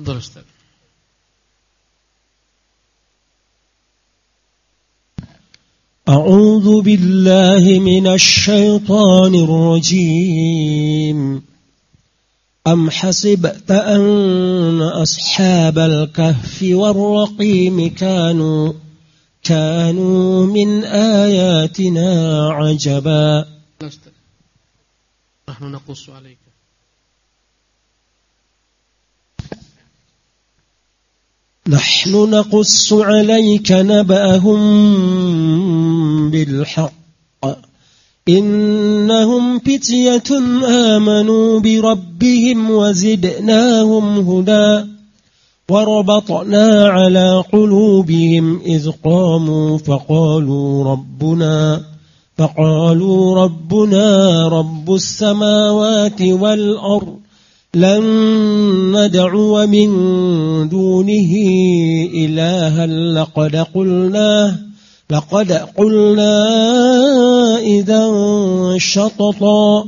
Tafadhal Ustaz. أعوذ بالله من الشيطان الرجيم أم حسبت أن أصحاب الكهف والرقيم كانوا من آياتنا عجبا نحن نقص عليك نحن نقص عليك نبأهم بالحق إنهم فتية آمنوا بربهم وزدناهم هدى وربطنا على قلوبهم إذ قاموا فقالوا ربنا رب السماوات والأرض لن ندعو من دونه إلها لقد قلنا إذا شططا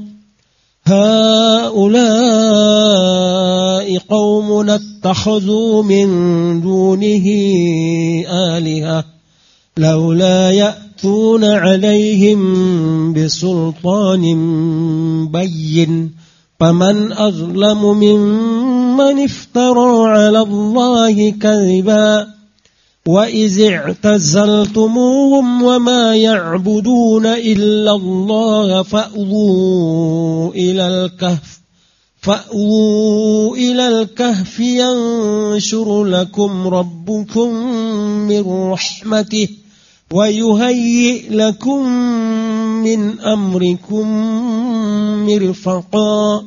هؤلاء قومنا اتخذوا من دونه آلهة لولا يأتون عليهم بسلطان بين فمن أظلم ممن افترى على الله كذبا وإذ اعتزلتموهم وما يعبدون إلا الله فأووا إلى الكهف ينشر لكم ربكم من رحمته ويهيئ لكم من أمركم مرفقا.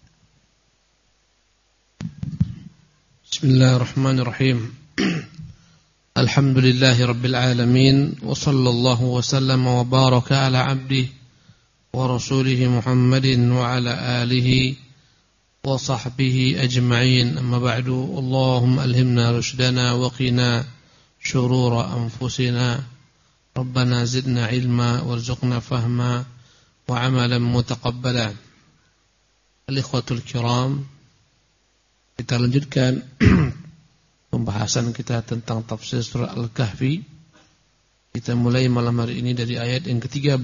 بسم الله الرحمن الرحيم. الحمد لله رب العالمين وصلى الله وسلم وبارك على عبده ورسوله محمد وعلى آله وصحبه أجمعين. أما بعد، اللهم ألهمنا رشدنا وقنا شرور أنفسنا ربنا زدنا علما وارزقنا فهما وعملا متقبلا. Al-ikhwatul kiram, kita lanjutkan pembahasan kita tentang tafsir surah Al-Kahfi. Kita mulai malam hari ini dari ayat yang ke-13.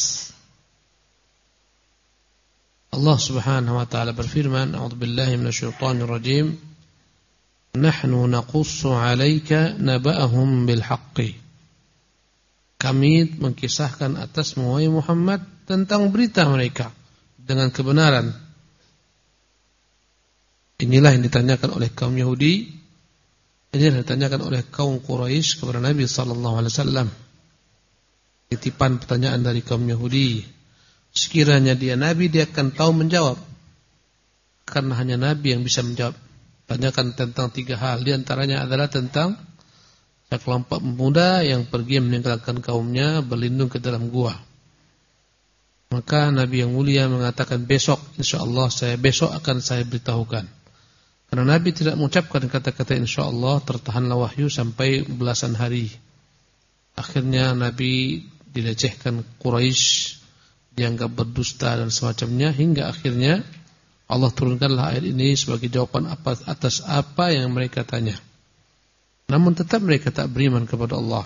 Allah Subhanahu wa taala berfirman, A'udzubillahi minasyaitonir rajim. Nahnu naqussu 'alaika naba'ahum bil haqqi. Kami mengkisahkan atasmu wahai Muhammad tentang berita mereka dengan kebenaran. Inilah yang ditanyakan oleh kaum Yahudi, ini yang ditanyakan oleh kaum Quraisy kepada Nabi sallallahu alaihi wasallam. Titipan pertanyaan dari kaum Yahudi. Sekiranya dia nabi, dia akan tahu menjawab. Karena hanya nabi yang bisa menjawab. Tanyakan tentang 3 hal, di antaranya adalah tentang sekelompok pemuda yang pergi meninggalkan kaumnya berlindung ke dalam gua. Maka Nabi yang mulia mengatakan, besok insyaallah besok akan saya beritahukan. Karena Nabi tidak mengucapkan kata-kata insyaallah, tertahanlah wahyu sampai belasan hari. Akhirnya Nabi dilecehkan Quraisy, dianggap berdusta dan semacamnya, hingga akhirnya Allah turunkanlah ayat ini sebagai jawaban atas apa yang mereka tanya. Namun tetap mereka tak beriman kepada Allah.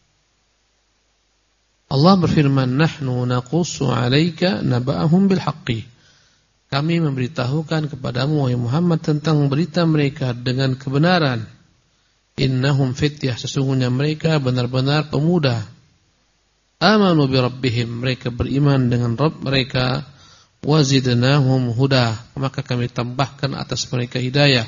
Allah berfirman, Nahnu naqussu 'alaika naba'ahum bil haqqi. Kami memberitahukan kepadamu wahai Muhammad tentang berita mereka dengan kebenaran. Innahum fityah, sesungguhnya mereka benar-benar pemuda. Amanu bi rabbihim, mereka beriman dengan Rabb mereka. Wazidnahum huda, maka kami tambahkan atas mereka hidayah.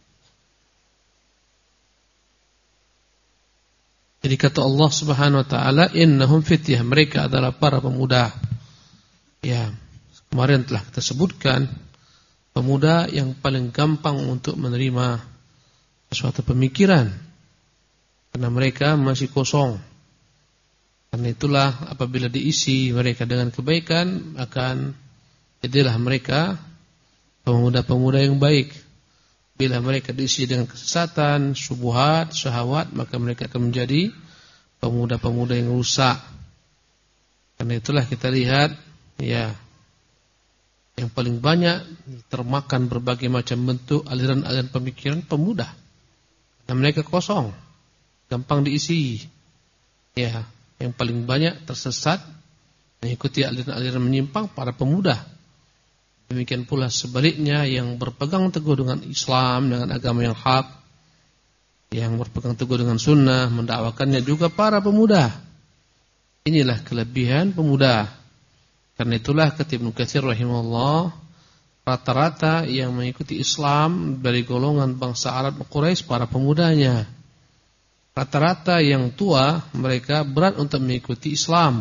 Jadi kata Allah Subhanahu wa taala, innahum fityah, mereka adalah para pemuda. Ya, kemarin telah kita sebutkan pemuda yang paling gampang untuk menerima suatu pemikiran, karena mereka masih kosong. Karena itulah apabila diisi mereka dengan kebaikan, akan jadilah mereka pemuda-pemuda yang baik. Bila mereka diisi dengan kesesatan, syubhat, syahwat, maka mereka akan menjadi pemuda-pemuda yang rusak. Karena itulah kita lihat, ya, yang paling banyak termakan berbagai macam bentuk aliran-aliran pemikiran pemuda. Dan mereka kosong, gampang diisi. Ya, yang paling banyak tersesat mengikuti aliran-aliran menyimpang para pemuda. Demikian pula sebaliknya yang berpegang teguh dengan Islam, dengan agama yang hak, yang berpegang teguh dengan sunnah, mendakwakannya juga para pemuda. Inilah kelebihan pemuda. Karena itulah kata Ibnu Katsir rahimahullah, rata-rata yang mengikuti Islam dari golongan bangsa Arab Quraisy para pemudanya. Rata-rata yang tua mereka berat untuk mengikuti Islam.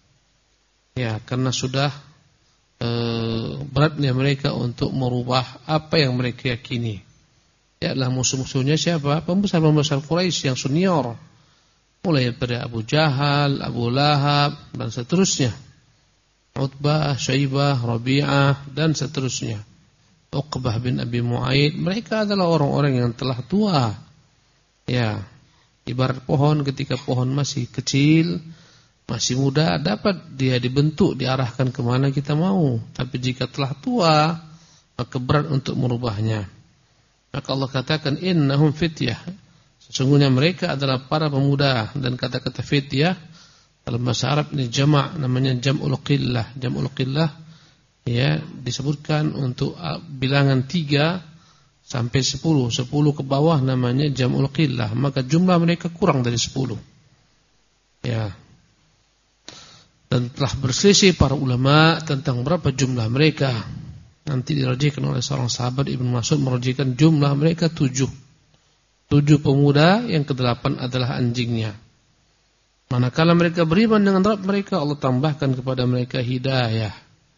Ya, karena sudah beratnya mereka untuk merubah apa yang mereka yakini. Ya, adalah musuh-musuhnya siapa? Pembesar-pembesar Quraisy yang senior. Mulai dari Abu Jahal, Abu Lahab dan seterusnya. Utbah, Syaibah, Rabi'ah dan seterusnya. Uqbah bin Abi Mu'aid, mereka adalah orang-orang yang telah tua. Ya, ibarat pohon ketika pohon masih kecil, masih muda, dapat dia dibentuk, diarahkan kemana kita mau. Tapi jika telah tua, maka berat untuk merubahnya. Maka Allah katakan innahum fityah. Sesungguhnya mereka adalah para pemuda. Dan kata-kata fityah dalam bahasa Arab ini jama', namanya jam'ul qillah. Jam'ul qillah ya disebutkan untuk bilangan 3 sampai 10. 10 ke bawah namanya jam'ul qillah. Maka jumlah mereka kurang dari 10. Ya. Dan telah berselisih para ulama tentang berapa jumlah mereka. Nanti dirajikan oleh seorang sahabat Ibnu Mas'ud merajikan jumlah mereka 7. 7 pemuda, yang ke-8 adalah anjingnya. Manakala mereka beriman dengan Rabb mereka, Allah tambahkan kepada mereka hidayah.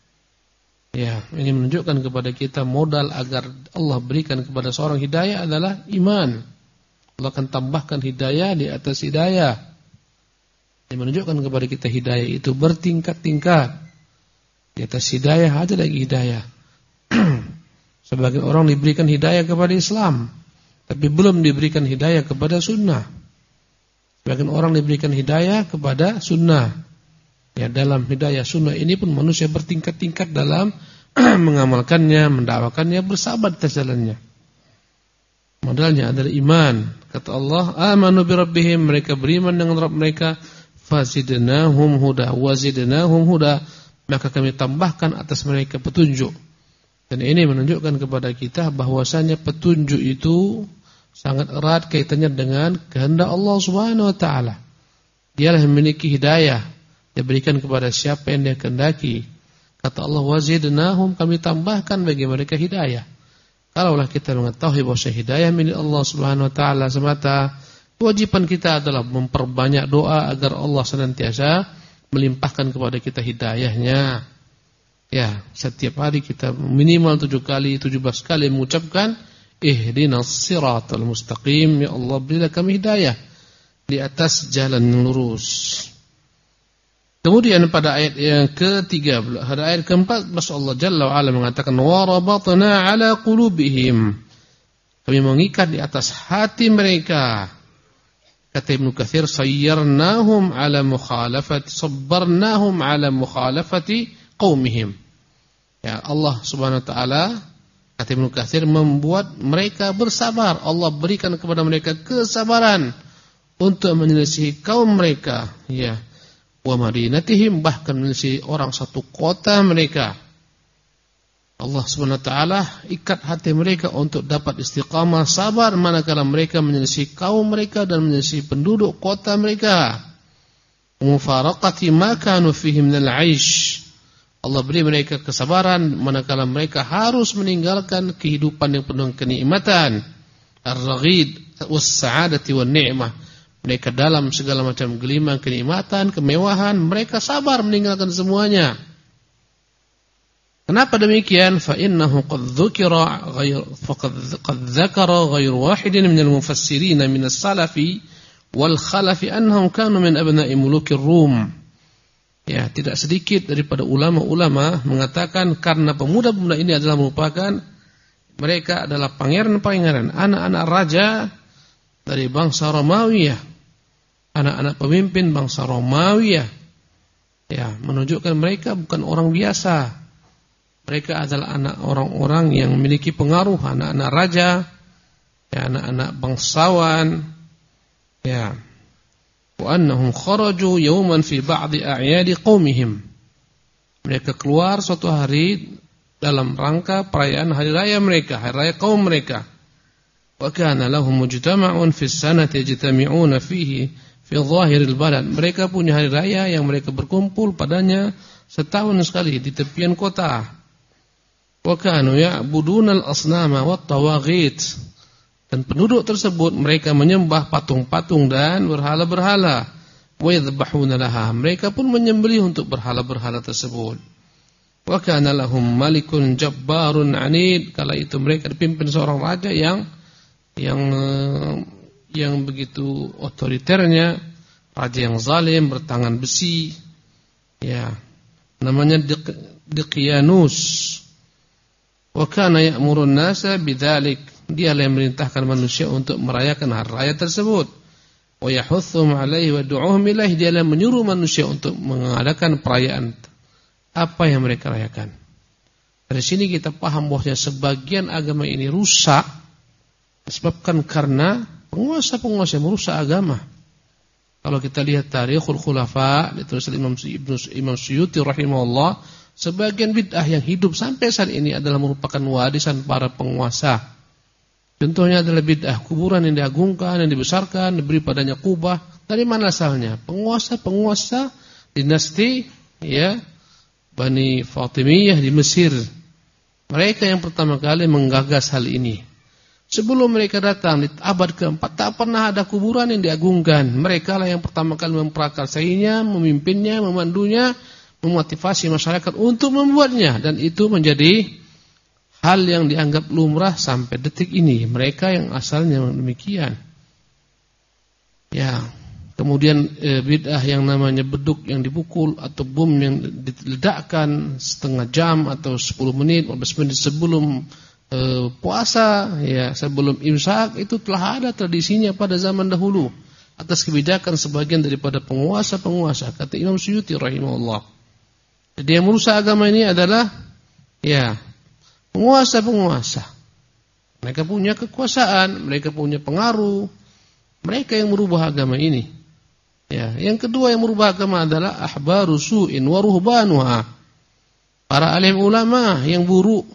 Ya, ini menunjukkan kepada kita modal agar Allah berikan kepada seorang hidayah adalah iman. Allah akan tambahkan hidayah di atas hidayah. Ini menunjukkan kepada kita hidayah itu bertingkat-tingkat. Di atas hidayah ada lagi hidayah. Sebagian orang diberikan hidayah kepada Islam, tapi belum diberikan hidayah kepada sunnah. Sebagian orang diberikan hidayah kepada sunnah. Ya, dalam hidayah sunnah ini pun manusia bertingkat-tingkat dalam mengamalkannya, mendakwakannya, bersabar di atas jalannya. Modalnya adalah iman. Kata Allah, amanu bi rabbihim, mereka beriman dengan Rabb mereka, fazidnahum huda, wazidnahum huda, maka kami tambahkan atas mereka petunjuk. Dan ini menunjukkan kepada kita bahwasanya petunjuk itu sangat erat kaitannya dengan kehendak Allah Subhanahu wa taala. Dialah yang memiliki hidayah, dia berikan kepada siapa yang dia kehendaki. Kata Allah, wazidnahum, kami tambahkan bagi mereka hidayah. Kalaulah kita mengetahui bahwa hidayah milik Allah Subhanahu wa taala semata, kewajiban kita adalah memperbanyak doa agar Allah senantiasa melimpahkan kepada kita hidayahnya. Ya, setiap hari kita minimal 7 kali, 17 kali mengucapkan ihdinas siratal mustaqim, ya Allah berilah kami hidayah di atas jalan yang lurus. Kemudian pada ayat yang ke-3, pada ayat ke-4 Allah Jalla wa Ala mengatakan wa rabatna ala qulubihim, kami mengikat di atas hati mereka. Kata Ibnu Katsir, sayyarnahum ala mukhalafati, sabbarnahum ala mukhalafati qaumihim. Ya, Allah Subhanahu wa taala, kata Ibnu Katsir, membuat mereka bersabar. Allah berikan kepada mereka kesabaran untuk menyelisihi kaum mereka, ya. Wa madinatihim, bahkan menyelisihi orang satu kota mereka. Allah Subhanahu wa taala ikat hati mereka untuk dapat istiqamah, sabar manakala mereka menyelisihi kaum mereka dan menyelisihi penduduk kota mereka. Mufaraqati ma kanu fihi minal 'aish. Allah beri mereka kesabaran manakala mereka harus meninggalkan kehidupan yang penuh kenikmatan, ar-raghid was-sa'adati wan-ni'mah. Mereka dalam segala macam gelimang kenikmatan, kemewahan, mereka sabar meninggalkan semuanya. Kenapa demikian? Fa innahu qad dzakara ghairu wahidin minal mufassirin min as-salafi wal khalafi annahum kanu min abna'i mulukir Rum. Ya, tidak sedikit daripada ulama-ulama mengatakan karena pemuda-pemuda ini adalah merupakan, mereka adalah pangeran-pangeran, anak-anak raja dari bangsa Romawi, anak-anak pemimpin bangsa Romawi. Ya, menunjukkan mereka bukan orang biasa. Mereka adalah anak orang-orang yang memiliki pengaruh, anak-anak raja, ya, anak-anak bangsawan, ya. Wa annahum kharaju yawman fi ba'di a'yadi qaumihim. Mereka keluar suatu hari dalam rangka perayaan hari raya mereka, hari raya kaum mereka. Wa kana lahum mujtama'un fi sanati yajtami'una fihi fi dhahiril balad. Mereka punya hari raya yang mereka berkumpul padanya setahun sekali di tepian kota. Wa kanu ya'budunal asnama wat tawaghit. Dan penduduk tersebut mereka menyembah patung-patung dan berhala-berhala. Wa yadhbahuna laha. Mereka pun menyembelih untuk berhala-berhala tersebut. Wa kana lahum malikun jabbarun 'anid. Kala itu mereka dipimpin seorang raja yang begitu otoriternya, raja yang zalim, bertangan besi. Ya, namanya Daqyanus. Wa kana ya'murun nasa bidzalik. Dia yang memerintahkan manusia untuk merayakan hari raya tersebut. Wa yahutthum 'alaihi wa du'uhum ilaihi. Dia yang menyuruh manusia untuk mengadakan perayaan apa yang mereka rayakan. Dari sini kita paham bahwa sebagian agama ini rusak disebabkan karena penguasa-penguasa yang merusak agama. Kalau kita lihat Tarikhul Khulafa ditulis oleh Imam Suyuti rahimahullah, sebagian bid'ah yang hidup sampai saat ini adalah merupakan warisan para penguasa. Contohnya adalah bid'ah kuburan yang diagungkan, yang dibesarkan, diberi padanya kubah. Dari mana asalnya? Penguasa-penguasa dinasti ya Bani Fatimiyah di Mesir. Mereka yang pertama kali menggagas hal ini. Sebelum mereka datang di abad ke-4 tak pernah ada kuburan yang diagungkan. Mereka lah yang pertama kali memprakarsainya, memimpinnya, memandunya, memotivasi masyarakat untuk membuatnya, dan itu menjadi hal yang dianggap lumrah sampai detik ini. Mereka yang asalnya demikian. Ya, kemudian bid'ah yang namanya beduk yang dipukul atau bom yang diledakkan setengah jam atau 10 menit, 15 menit sebelum puasa, ya, sebelum imsak, itu telah ada tradisinya pada zaman dahulu atas kebijakan sebagian daripada penguasa-penguasa, kata Imam Suyuti rahimahullah. Jadi yang merusak agama ini adalah ya penguasa-penguasa. Mereka punya kekuasaan, mereka punya pengaruh, mereka yang merubah agama ini. Ya, yang kedua yang merubah agama adalah ahbaru su'in wa ruhbanuha. Para alim ulama yang buruk.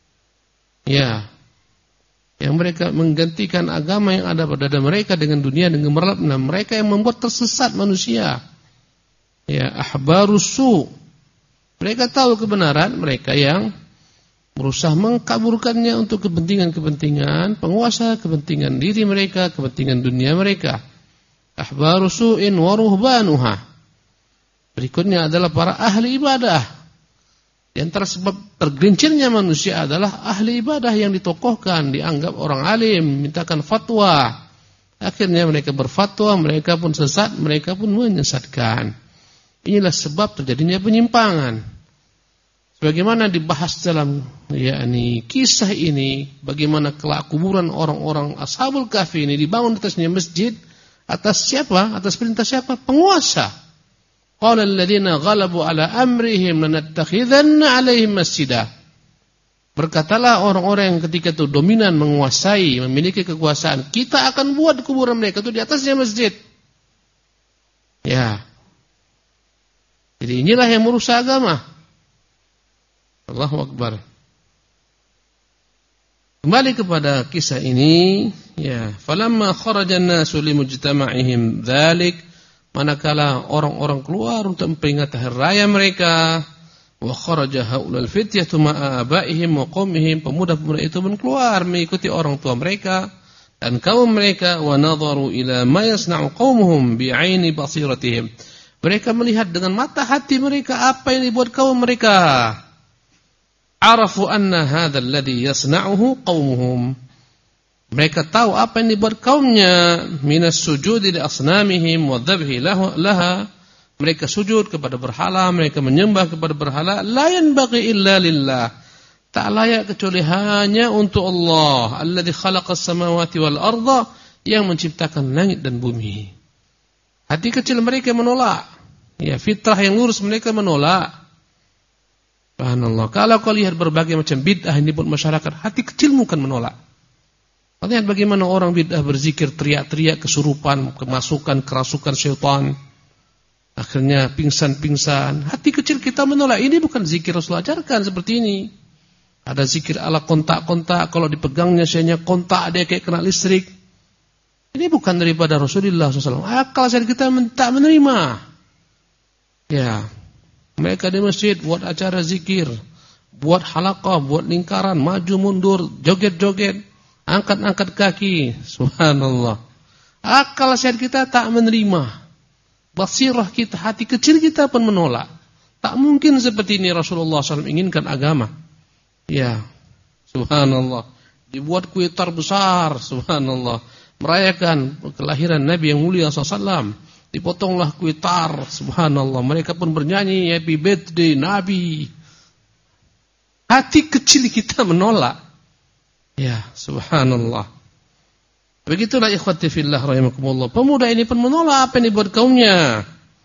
Ya, yang mereka menggantikan agama yang ada pada mereka dengan dunia, dengan gemerlapnya. Mereka yang membuat tersesat manusia. Ya, ahbarus su'. Mereka tahu kebenaran, mereka yang berusaha mengkaburkannya untuk kepentingan-kepentingan penguasa, kepentingan diri mereka, kepentingan dunia mereka. Ahbarus su'in wa ruhbanuha. Berikutnya adalah para ahli ibadah. Di antara sebab tergelincirnya manusia adalah ahli ibadah yang ditokohkan, dianggap orang alim, mintakan fatwa. Akhirnya mereka berfatwa, mereka pun sesat, mereka pun menyesatkan. Inilah sebab terjadinya penyimpangan. Sebagaimana dibahas dalam kisah ini, bagaimana kelak kuburan orang-orang Ashabul Kahfi ini dibangun atasnya masjid, atas siapa? Atas perintah siapa? Penguasa. Qala alladziina ghalabu 'ala amrihim lanattakhidhanna 'alaihim masjidah. Berkatalah orang-orang yang ketika itu dominan, menguasai, memiliki kekuasaan, kita akan buat kuburan mereka itu di atasnya masjid. Ya. Jadi inilah yang merusak agama. Allahu Akbar. Kembali kepada kisah ini, ya, falamma kharaja an-nasu limujtama'ihim dzalik, manakala orang-orang keluar untuk memperingati hari raya mereka, wa kharaja haulal fityatu ma'a abaihim wa qaumihim, pemuda-pemuda itu pun keluar mengikuti orang tua mereka dan kaum mereka, wa nadharu ila ma yasna'u qaumuhum bi'aini basiratihim. Mereka melihat dengan mata hati mereka apa yang dibuat kaum mereka. Arafu anna hadzal ladzi yasna'uhu qaumuhum. Mereka tahu apa yang dibuat kaumnya, minas sujudi li asnamihim wa dzabhi laha. Mereka sujud kepada berhala, mereka menyembah kepada berhala, la yanbaghi illa lillah. Tak layak kecuali hanya untuk Allah, alladzi khalaqas samawati wal arda, yang menciptakan langit dan bumi. Hati kecil mereka menolak. Ya, fitrah yang lurus mereka menolak. Subhanallah. Kalau kau lihat berbagai macam bid'ah yang dibuat masyarakat, hati kecilmu kan menolak. Lihat bagaimana orang bid'ah berzikir teriak-teriak kesurupan, kemasukan, kerasukan syaitan. Akhirnya pingsan-pingsan. Hati kecil kita menolak. Ini bukan zikir Rasulullah ajarkan seperti ini. Ada zikir ala kontak-kontak. Kalau dipegangnya sayanya kontak, dia kayak kena listrik. Ini bukan daripada Rasulullah SAW. Akal sehat kita tak menerima. Ya, mereka di masjid buat acara zikir, buat halaqah, buat lingkaran, maju mundur, joget-joget, angkat-angkat kaki. Subhanallah. Akal sehat kita tak menerima. Basirah kita, hati kecil kita pun menolak. Tak mungkin seperti ini Rasulullah SAW inginkan agama. Ya, subhanallah. Dibuat kuitar besar, subhanallah. Merayakan kelahiran Nabi yang mulia SAW. Dipotonglah kuitar, subhanallah. Mereka pun bernyanyi, happy birthday Nabi. Hati kecil kita menolak. Ya, subhanallah. Begitulah ikhwati fillah rahimakumullah. Pemuda ini pun menolak apa yang dibuat kaumnya.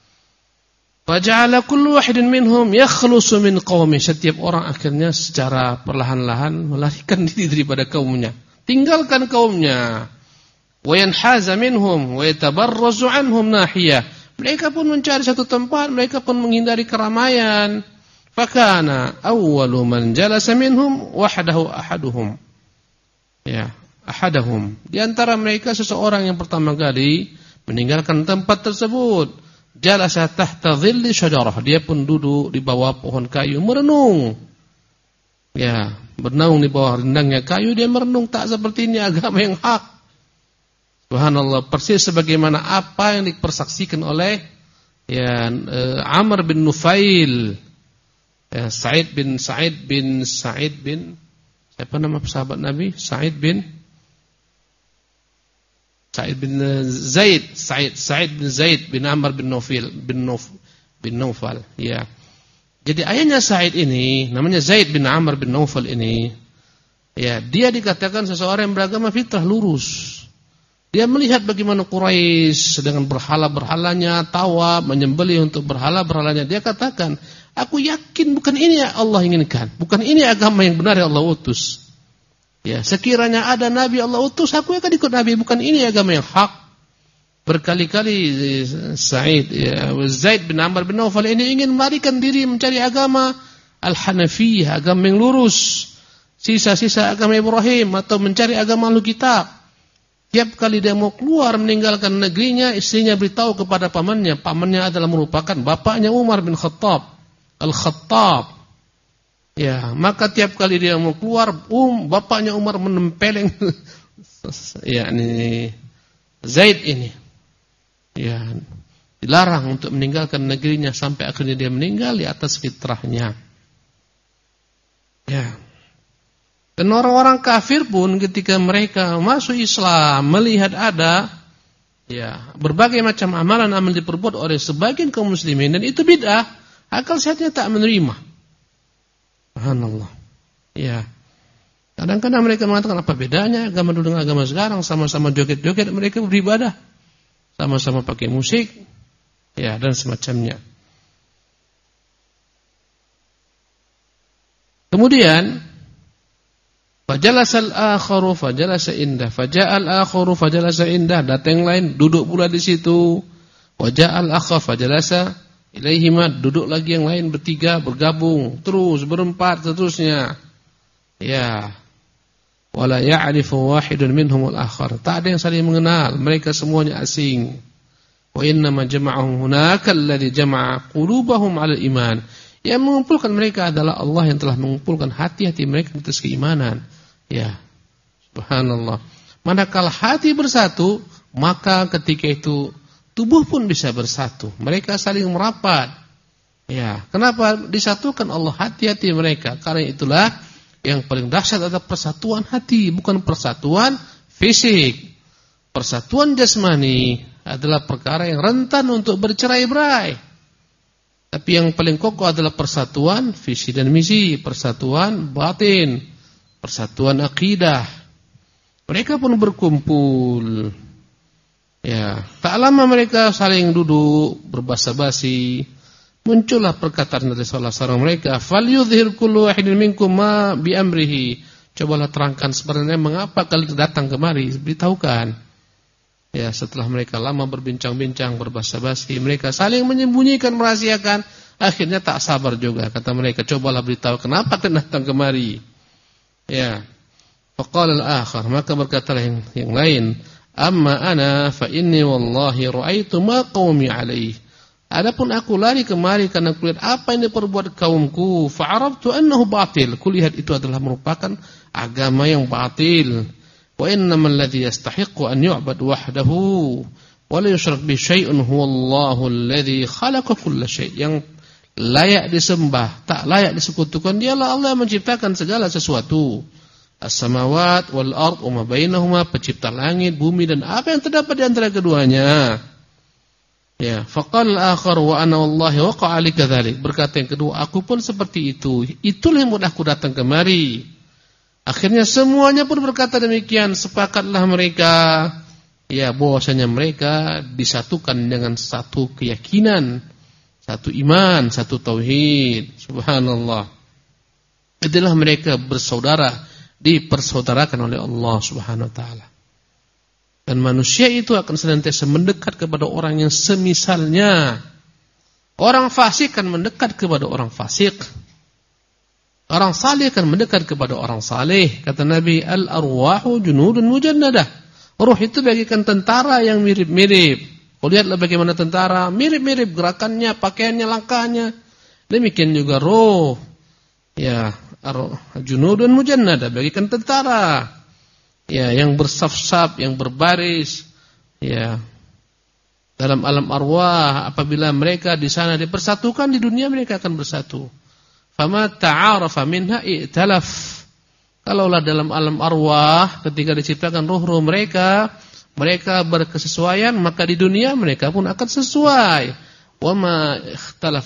Faja'ala kullu wahidin minhum yakhlusu min qaumi. Setiap orang akhirnya secara perlahan-lahan melarikan diri daripada kaumnya. Tinggalkan kaumnya. Wa yanhaza minhum wa yatabarrazu anhum nahiyah. Mereka pun mencari satu tempat, mereka pun menghindari keramaian. Fakana awwalu man jalasa minhum wahdahu ahaduhum. Ya. Ahadahum. Di antara mereka seseorang yang pertama kali meninggalkan tempat tersebut. Jalasa tahta dhilli syajarah. Dia pun duduk di bawah pohon kayu merenung. Ya, bernaung di bawah rindangnya kayu, dia merenung. Tak seperti ini agama yang hak. Subhanallah, persis sebagaimana apa yang dipersaksikan oleh Amr bin Nufail, Sa'id bin siapa nama sahabat Nabi? Sa'id bin Zaid bin Amr bin Naufal. Ya. Jadi ayahnya Sa'id ini namanya Zaid bin Amr bin Naufal ini. Ya, dia dikatakan seseorang yang beragama fitrah lurus. Dia melihat bagaimana Quraisy dengan berhala-berhalanya, tawaf, menyembelih untuk berhala-berhalanya. Dia katakan, aku yakin bukan ini yang Allah inginkan, bukan ini agama yang benar yang Allah utus. Ya, sekiranya ada Nabi Allah utus, aku akan ikut Nabi, bukan ini agama yang hak. Berkali-kali Zaid bin Amr bin Naufal ini ingin melarikan diri mencari agama Al-Hanafiyah, agama yang lurus, sisa-sisa agama Ibrahim, atau mencari agama Ahlul Kitab. Tiap kali dia mau keluar meninggalkan negerinya, istrinya beritahu kepada pamannya. Pamannya adalah merupakan bapaknya Umar bin Khattab, Al-Khattab. Ya, maka tiap kali dia mau keluar, bapaknya Umar menempeleng yakni Zaid ini. Ya, dilarang untuk meninggalkan negerinya sampai akhirnya dia meninggal di atas fitrahnya. Ya. Dan orang-orang kafir pun ketika mereka masuk Islam, melihat ada berbagai macam amalan-amalan diperbuat oleh sebagian kaum muslimin dan itu bid'ah, akal sehatnya tak menerima. Subhanallah. Ya. Kadang-kadang mereka mengatakan apa bedanya agama dulu dengan agama sekarang, sama-sama joget-joget mereka beribadah. Sama-sama pakai musik. Ya, dan semacamnya. Kemudian fajalasal akharu fajalasa indah, faja'al akharu fajalasa indah, datang yang lain duduk pula di situ. Waja'al akhar fajalasa ilaihima, duduk lagi yang lain bertiga, bergabung, terus berempat seterusnya. Ya. Wala ya'rifu wahidun minhum al-akhar. Tak ada yang saling mengenal, mereka semuanya asing. Wa innama jama'ahum hunaka alladhi jama'a qulubahum 'ala al-iman. Yang mengumpulkan mereka adalah Allah yang telah mengumpulkan hati-hati mereka di atas keimanan. Ya. Subhanallah. Manakala hati bersatu, maka ketika itu tubuh pun bisa bersatu. Mereka saling merapat. Ya, kenapa disatukan Allah hati-hati mereka? Karena itulah yang paling dahsyat adalah persatuan hati, bukan persatuan fisik. Persatuan jasmani adalah perkara yang rentan untuk bercerai-berai. Tapi yang paling kokoh adalah persatuan visi dan misi, persatuan batin, persatuan akidah. Mereka pun berkumpul. Ya, tak lama mereka saling duduk berbasa-basi, Muncullah perkataan dari salah seorang mereka, "Falyudhhir kullu wahidin minkum ma bi amrihi." Cobalah terangkan sebenarnya mengapa kalian datang kemari, beritahukan. Ya, setelah mereka lama berbincang-bincang, berbahasa-basi, mereka saling menyembunyikan, merahasiakan, akhirnya tak sabar juga. Kata mereka, "Cobalah beritahu kenapa kalian datang kemari." Ya. Faqala al-akhar, maka berkatalah yang lain, "Amma ana fa inni wallahi ra'aitu ma qaumi alaihi." Adapun aku lari kemari karena kulihat apa yang diperbuat kaumku, fa'arabtu annahu batil. Kulihat itu adalah merupakan agama yang batil. Wa innamal ladzi yastahiqqu an yu'bad wahdahu wa la yushrak bi syai'un huwallahu alladzi khalaqa kulla syai'. Yang layak disembah, tak layak disekutukan, dialah Allah yang menciptakan segala sesuatu. As-samawat wal ard wa ma bainahuma, pencipta langit, bumi dan apa yang terdapat di antara keduanya. Ya, faqala al-akhar wa ana wallahi waqa'a li kadzalik. Berkata yang kedua, aku pun seperti itu. Itulah yang membuat aku datang kemari. Akhirnya semuanya pun berkata demikian, sepakatlah mereka ya bahwasanya mereka disatukan dengan satu keyakinan, satu iman, satu tauhid. Subhanallah. Itulah mereka bersaudara, dipersaudarakan oleh Allah Subhanahu wa taala. Dan manusia itu akan senantiasa mendekat kepada orang yang semisalnya. Orang fasik akan mendekat kepada orang fasik. Orang saleh akan mendekat kepada orang saleh. Kata Nabi, al-arwahu junudun mujannadah. Ruh itu bagaikan tentara yang mirip-mirip. Lihatlah bagaimana tentara, mirip-mirip gerakannya, pakaiannya, langkahnya. Demikian juga ruh. Ya, junudun mujannadah, bagaikan tentara. Ya, yang bersaf-saf, yang berbaris, ya. Dalam alam arwah, apabila mereka di sana dipersatukan, di dunia mereka akan bersatu. Fama ta'arafa minha i'talaf. Kalaulah dalam alam arwah, ketika diciptakan ruh-ruh mereka, mereka berkesesuaian, maka di dunia mereka pun akan sesuai. Wama ikhtalaf,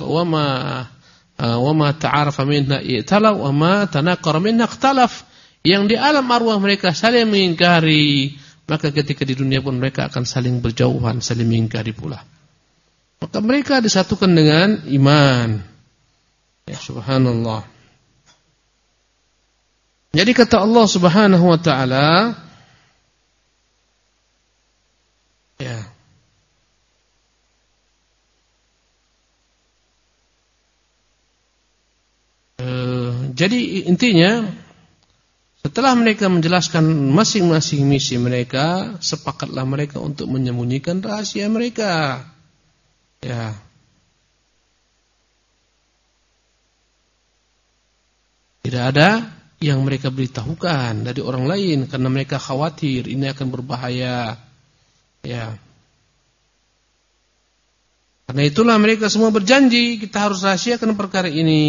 wama ta'arafa minha i'talaf, wama tanaqara minha ikhtalaf. Yang di alam arwah mereka saling mengingkari, maka ketika di dunia pun mereka akan saling berjauhan, saling mengingkari pula. Maka mereka disatukan dengan iman. Ya, subhanallah. Jadi kata Allah Subhanahu wa taala, ya. Jadi intinya, setelah mereka menjelaskan masing-masing misi mereka, sepakatlah mereka untuk menyembunyikan rahasia mereka. Ya. Tidak ada yang mereka beritahukan dari orang lain karena mereka khawatir ini akan berbahaya. Ya. Karena itulah mereka semua berjanji, kita harus rahasiakan perkara ini.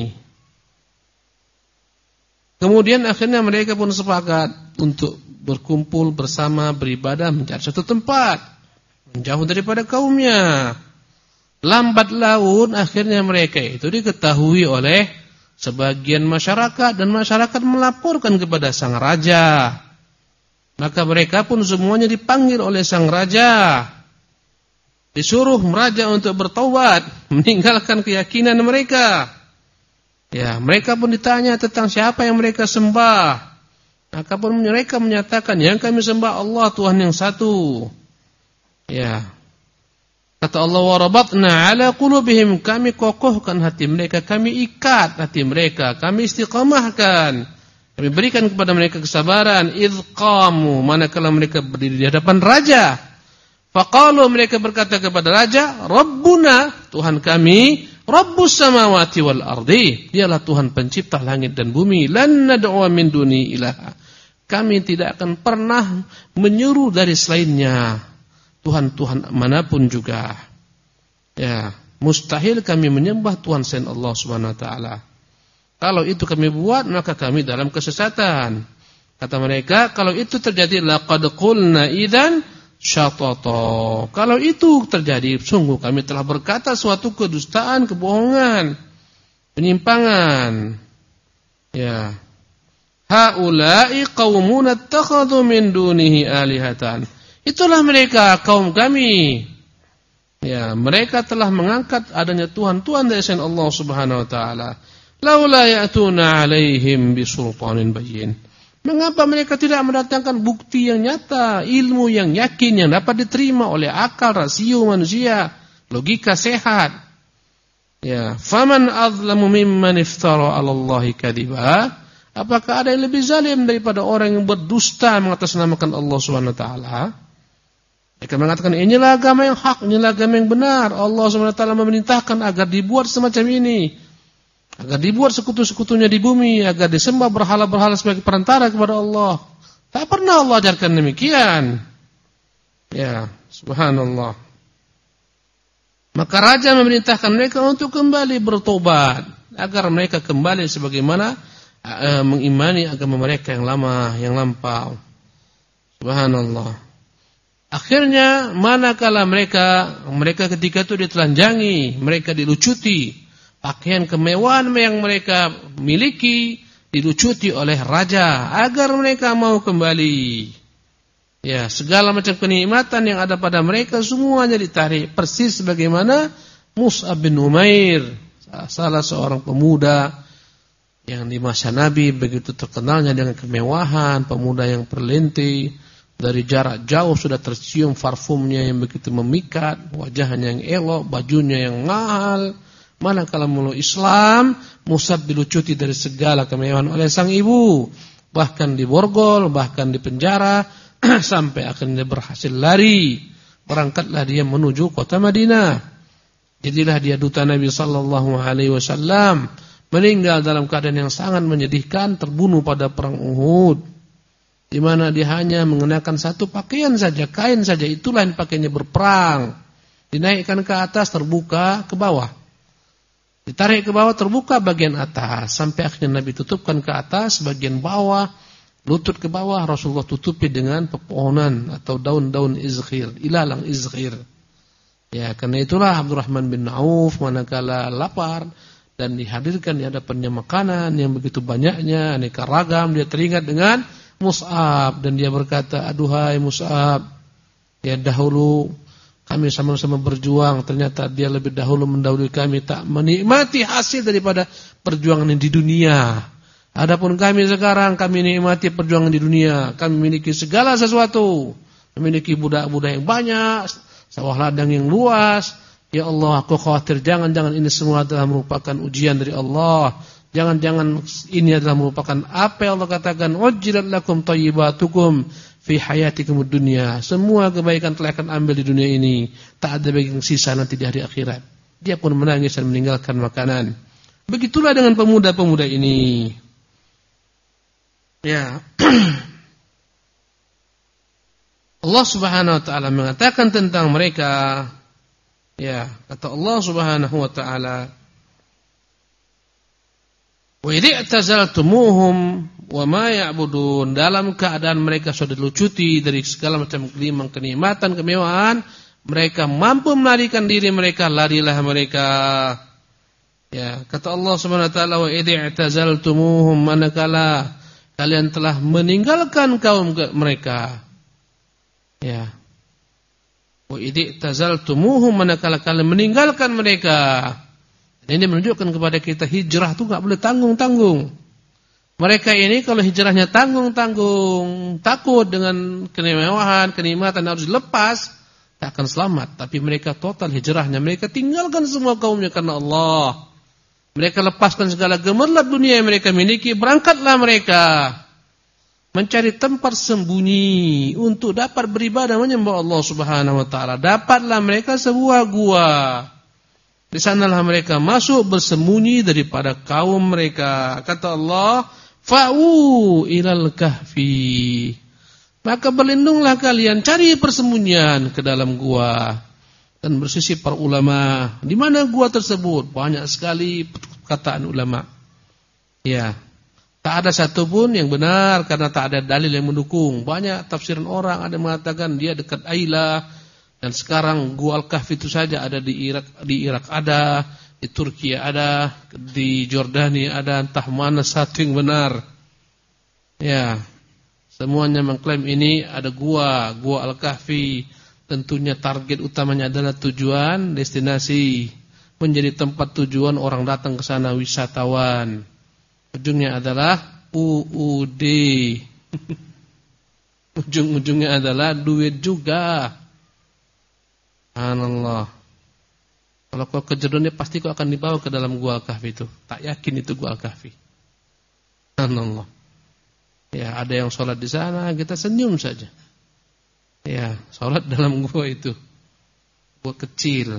Kemudian akhirnya mereka pun sepakat untuk berkumpul bersama, beribadah, mencari satu tempat, menjauh daripada kaumnya. Lambat laun akhirnya mereka itu diketahui oleh sebagian masyarakat, dan masyarakat melaporkan kepada sang raja. Maka mereka pun semuanya dipanggil oleh sang raja. Disuruh raja untuk bertaubat, meninggalkan keyakinan mereka. Ya, mereka pun ditanya tentang siapa yang mereka sembah. Maka pun mereka menyatakan, yang kami sembah Allah, Tuhan yang satu. Ya. Kata Allah, warabatna ala qulubihim, kami kokohkan hati mereka, kami ikat hati mereka, kami istiqamahkan. Kami berikan kepada mereka kesabaran, idh qamu, manakala mereka berdiri di hadapan raja. Faqalu, mereka berkata kepada raja, Rabbuna, Tuhan kami, Rabbus samawati wal ardi, dialah Tuhan pencipta langit dan bumi, lan nad'u min duni ilaha. Kami tidak akan pernah menyuruh dari selainnya Tuhan-Tuhan manapun juga. Ya, mustahil kami menyembah Tuhan selain Allah Subhanahu wa taala. Kalau itu kami buat, maka kami dalam kesesatan. Kata mereka, kalau itu terjadi, laqad qulna idzan syatata. Kalau itu terjadi, sungguh kami telah berkata suatu kedustaan, kebohongan, penyimpangan. Ya. Haula'i qaumun ittakhadhu min dunihi alihatan. Itulah mereka, kaum kami, Ya, mereka telah mengangkat adanya Tuhan-Tuhan dari selain Allah Subhanahu wa taala. Laula ya'tuna 'alaihim bisultanin bayyin. Mengapa mereka tidak mendatangkan bukti yang nyata, ilmu yang yakin yang dapat diterima oleh akal rasio manusia, logika sehat? Ya, faman azlamu mimman iftara 'ala Allahi kadiba? Apakah ada yang lebih zalim daripada orang yang berdusta mengatasnamakan Allah Subhanahu wa taala? Mereka mengatakan inilah agama yang hak, inilah agama yang benar. Allah SWT memerintahkan agar dibuat semacam ini, agar dibuat sekutu-sekutunya di bumi, agar disembah berhala-berhala sebagai perantara kepada Allah. Tak pernah Allah ajarkan demikian. Ya, subhanallah. Maka raja memerintahkan mereka untuk kembali bertobat, agar mereka kembali sebagaimana mengimani agama mereka yang lama, yang lampau. Subhanallah. Akhirnya manakala mereka ketika itu ditelanjangi, mereka dilucuti, pakaian kemewahan yang mereka miliki dilucuti oleh raja agar mereka mau kembali. Ya, segala macam kenikmatan yang ada pada mereka semuanya ditarik, persis sebagaimana Mus'ab bin Umair, salah seorang pemuda yang di masa Nabi begitu terkenalnya dengan kemewahan, pemuda yang perlente. Dari jarak jauh sudah tercium parfumnya yang begitu memikat, wajahnya yang elok, bajunya yang mahal. Manakala mulai Islam, Mus'ab dilucuti dari segala kemewahan oleh sang ibu, bahkan diborgol, bahkan dipenjara, sampai akhirnya berhasil lari. Berangkatlah dia menuju kota Madinah. Jadilah dia duta Nabi sallallahu alaihi wasallam, meninggal dalam keadaan yang sangat menyedihkan, terbunuh pada perang Uhud. Di mana dia hanya mengenakan satu pakaian saja, kain saja, itulah yang pakainya berperang. Dinaikkan ke atas, terbuka ke bawah. Ditarik ke bawah, terbuka bagian atas. Sampai akhirnya Nabi tutupkan ke atas, bagian bawah, lutut ke bawah, Rasulullah tutupi dengan pepohonan atau daun-daun izkhir, ilalang izkhir. Ya, karena itulah Abdurrahman bin Auf manakala lapar dan dihadirkan di hadapannya makanan yang begitu banyaknya, aneka ragam, dia teringat dengan Mus'ab dan dia berkata, aduhai Mus'ab, ya dahulu kami sama-sama berjuang, ternyata dia lebih dahulu mendahului kami, tak menikmati hasil daripada perjuangan di dunia. Adapun kami sekarang, kami nikmati perjuangan di dunia, kami memiliki segala sesuatu, memiliki budak-budak yang banyak, sawah ladang yang luas. Ya Allah, aku khawatir jangan-jangan ini semua adalah merupakan ujian dari Allah. Jangan-jangan ini adalah merupakan apa yang Allah katakan, wajjilat lakum thayyibatukum fi hayatikum dunya. Semua kebaikan telah akan ambil di dunia ini, tak ada bagi yang sisa nanti di hari akhirat. Dia pun menangis dan meninggalkan makanan. Begitulah dengan pemuda-pemuda ini. Ya. Allah Subhanahu wa taala mengatakan tentang mereka, ya, kata Allah Subhanahu wa taala, wa idza i'tazaltumuhum wa ma ya'budun, dalam keadaan mereka sudah dilucuti dari segala macam kenikmatan, kemewahan, mereka mampu melarikan diri mereka, larilah mereka. Ya, kata Allah Subhanahu wa taala, wa idza i'tazaltumuhum, manakala kalian telah meninggalkan kaum mereka. Ya. Wa idza i'tazaltumuhum, manakala kalian meninggalkan mereka. Ini menunjukkan kepada kita hijrah itu enggak boleh tanggung-tanggung. Mereka ini kalau hijrahnya tanggung-tanggung, takut dengan kemewahan, kenikmatan harus dilepas, tak akan selamat. Tapi mereka total hijrahnya, mereka tinggalkan semua kaumnya karena Allah. Mereka lepaskan segala gemerlap dunia yang mereka miliki, berangkatlah mereka mencari tempat sembunyi untuk dapat beribadah menyembah Allah Subhanahu wa taala. Dapatlah mereka sebuah gua. Di sanalah mereka masuk bersembunyi daripada kaum mereka. Kata Allah, fa'u ilal kahfi. Maka berlindunglah kalian, cari persembunyian ke dalam gua. Dan bersisi para ulama, di mana gua tersebut? Banyak sekali perkataan ulama. Ya, tak ada satupun yang benar karena tak ada dalil yang mendukung. Banyak tafsiran orang, ada yang mengatakan dia dekat Ailah. Dan sekarang Gua Al-Kahfi itu saja ada di Irak ada, di Turki ada, di Jordania ada, entah mana satu yang benar. Ya, semuanya mengklaim ini ada Gua Al-Kahfi. tentunya target utamanya adalah tujuan, destinasi, menjadi tempat tujuan orang datang ke sana, wisatawan. Ujungnya adalah UUD. Ujung-ujungnya adalah duit juga. Subhanallah. Kalau kau kejedonnya pasti kau akan dibawa ke dalam gua Al-Kahfi itu. Tak yakin itu gua Al-Kahfi. Subhanallah. Ya, ada yang sholat di sana, kita senyum saja. Ya, sholat dalam gua itu. Gua kecil.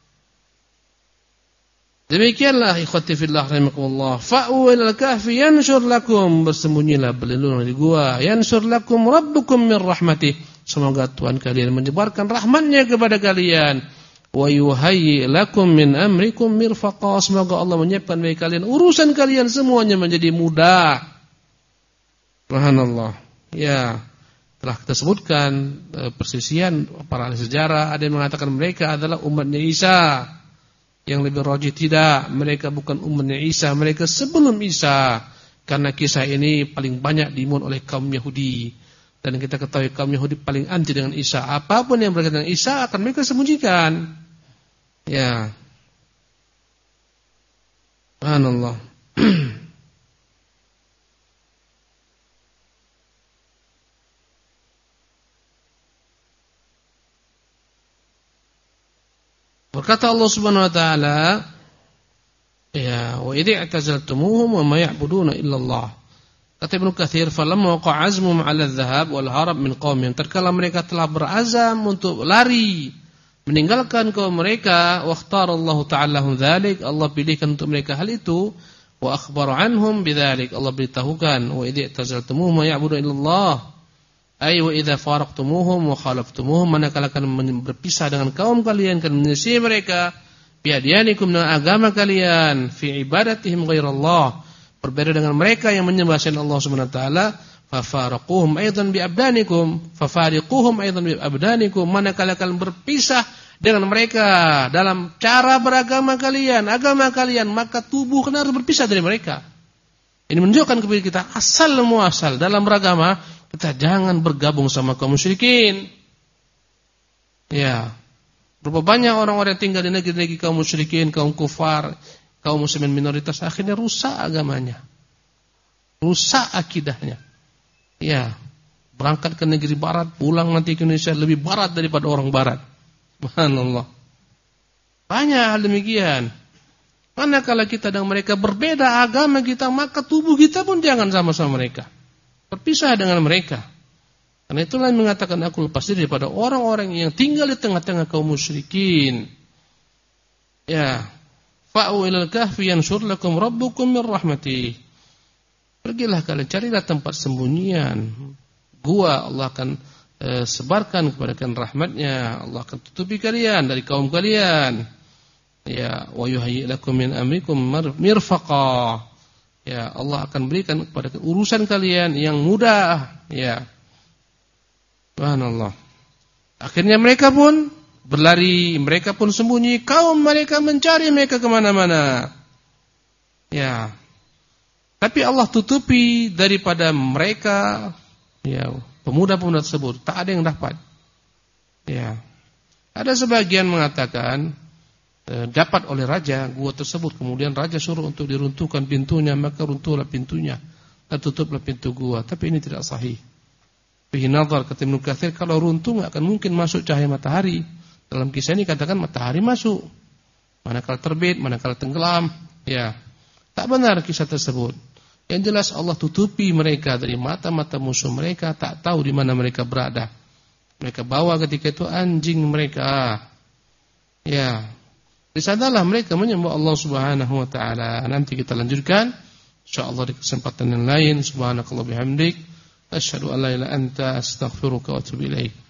Demikianlah ikhwati fillah rahimakumullah. Fa'u ilal kahfi yanshur lakum, bersembunyilah, berlindung di gua. Yanshur lakum rabbukum min rahmatih. Semoga Tuhan kalian menyebarkan rahmatnya kepada kalian. Wa yuhayyi lakum min amrikum mirfaqa. Semoga Allah menyiapkan bagi kalian urusan kalian semuanya menjadi mudah. Subhanallah. Ya, telah kita sebutkan persisian para ahli sejarah, ada yang mengatakan mereka adalah umatnya Isa. Yang lebih rajih tidak, mereka bukan umatnya Isa, mereka sebelum Isa. Karena kisah ini paling banyak dimuat oleh kaum Yahudi. Dan kita ketahui kaum Yahudi paling anti dengan Isa. Apapun yang berkaitan dengan Isa akan mereka sembunyikan. Ya. Subhanallah. Berkata Allah Subhanahu wa taala, ya, wa idh i'tazaltumuhum wa ma ya'buduna illallah. Kata Ibnu Katsir, falamma waqa 'azmuhum 'ala adh-dhahab wal harab min qaumihim. Tatkala mereka telah berazam untuk lari meninggalkan kaum mereka, wa ikhtarallahu ta'ala lahum dzalik, Allah pilihkan untuk mereka hal itu, wa akhbara 'anhum bidzalik, Allah beritahukan, wa idh i'tazaltumuhum wa ya'buduna illallah. Ay wa idza faraqtumuhum wa khalaftumuhum, manakala kalian berpisah dengan kaum kalian, kalian menyelisihi mereka, biadiyanikum, dengan agama kalian, fi ibadatihim ghairallah, berbeda dengan mereka yang menyembah selain Allah Subhanahu wa taala, fa faraquhum aidan bi abdanikum, fa fariquhum aidan bi abdanikum, manakala kalian berpisah dengan mereka dalam cara beragama kalian, agama kalian, maka tubuh kalian harus berpisah dari mereka. Ini menunjukkan kepada kita asal muasal dalam beragama, kita jangan bergabung sama kaum musyrikin. Ya. Berapa banyak orang-orang yang tinggal di negeri-negeri kaum musyrikin, kaum kufar, kaum muslimin minoritas, akhirnya rusak agamanya. Rusak akidahnya. Ya. Berangkat ke negeri barat, pulang nanti ke Indonesia lebih barat daripada orang barat. Subhanallah. Banyak hal demikian. Manakala kita dengan mereka berbeda agama kita, maka tubuh kita pun jangan sama-sama mereka. Berpisah dengan mereka. Karena itulah yang mengatakan aku lepas diri daripada orang-orang yang tinggal di tengah-tengah kaum musyrikin. Ya. Fa'u ilal kahfi yanshur lakum rabbukum min rahmatih. Pergilah kalian, carilah tempat sembunyian. Gua Allah akan sebarkan kepada kalian rahmatnya. Allah akan tutupi kalian dari kaum kalian. Ya, wa yuhayyi lakum min amrikum mirfaqa. Ya, Allah akan berikan kepada urusan kalian yang mudah. Ya. Subhanallah. Akhirnya mereka pun berlari, mereka pun sembunyi, kaum mereka mencari mereka kemana-mana. Ya. Tapi Allah tutupi daripada mereka, ya, pemuda-pemuda tersebut, tak ada yang dapat. Ya. Ada sebagian mengatakan dapat oleh raja gua tersebut, kemudian raja suruh untuk diruntuhkan pintunya, maka runtuhlah pintunya dan tutuplah pintu gua. Tapi ini tidak sahih. Fihi nazar, kata Ibnu Katsir, kalau runtuh enggak akan mungkin masuk cahaya matahari. Dalam kisah ini katakan matahari masuk, manakala terbit, manakala tenggelam. Ya, tak benar kisah tersebut. Yang jelas Allah tutupi mereka dari mata-mata musuh mereka, tak tahu di mana mereka berada. Mereka bawa ketika itu anjing mereka. Ya, di sanalah mereka menyembah Allah Subhanahu wa taala. Nanti kita lanjutkan insyaallah di kesempatan yang lain. Subhanakallah bihamdik, asyhadu an la ilaha illa anta, astaghfiruka wa atubu ilaik.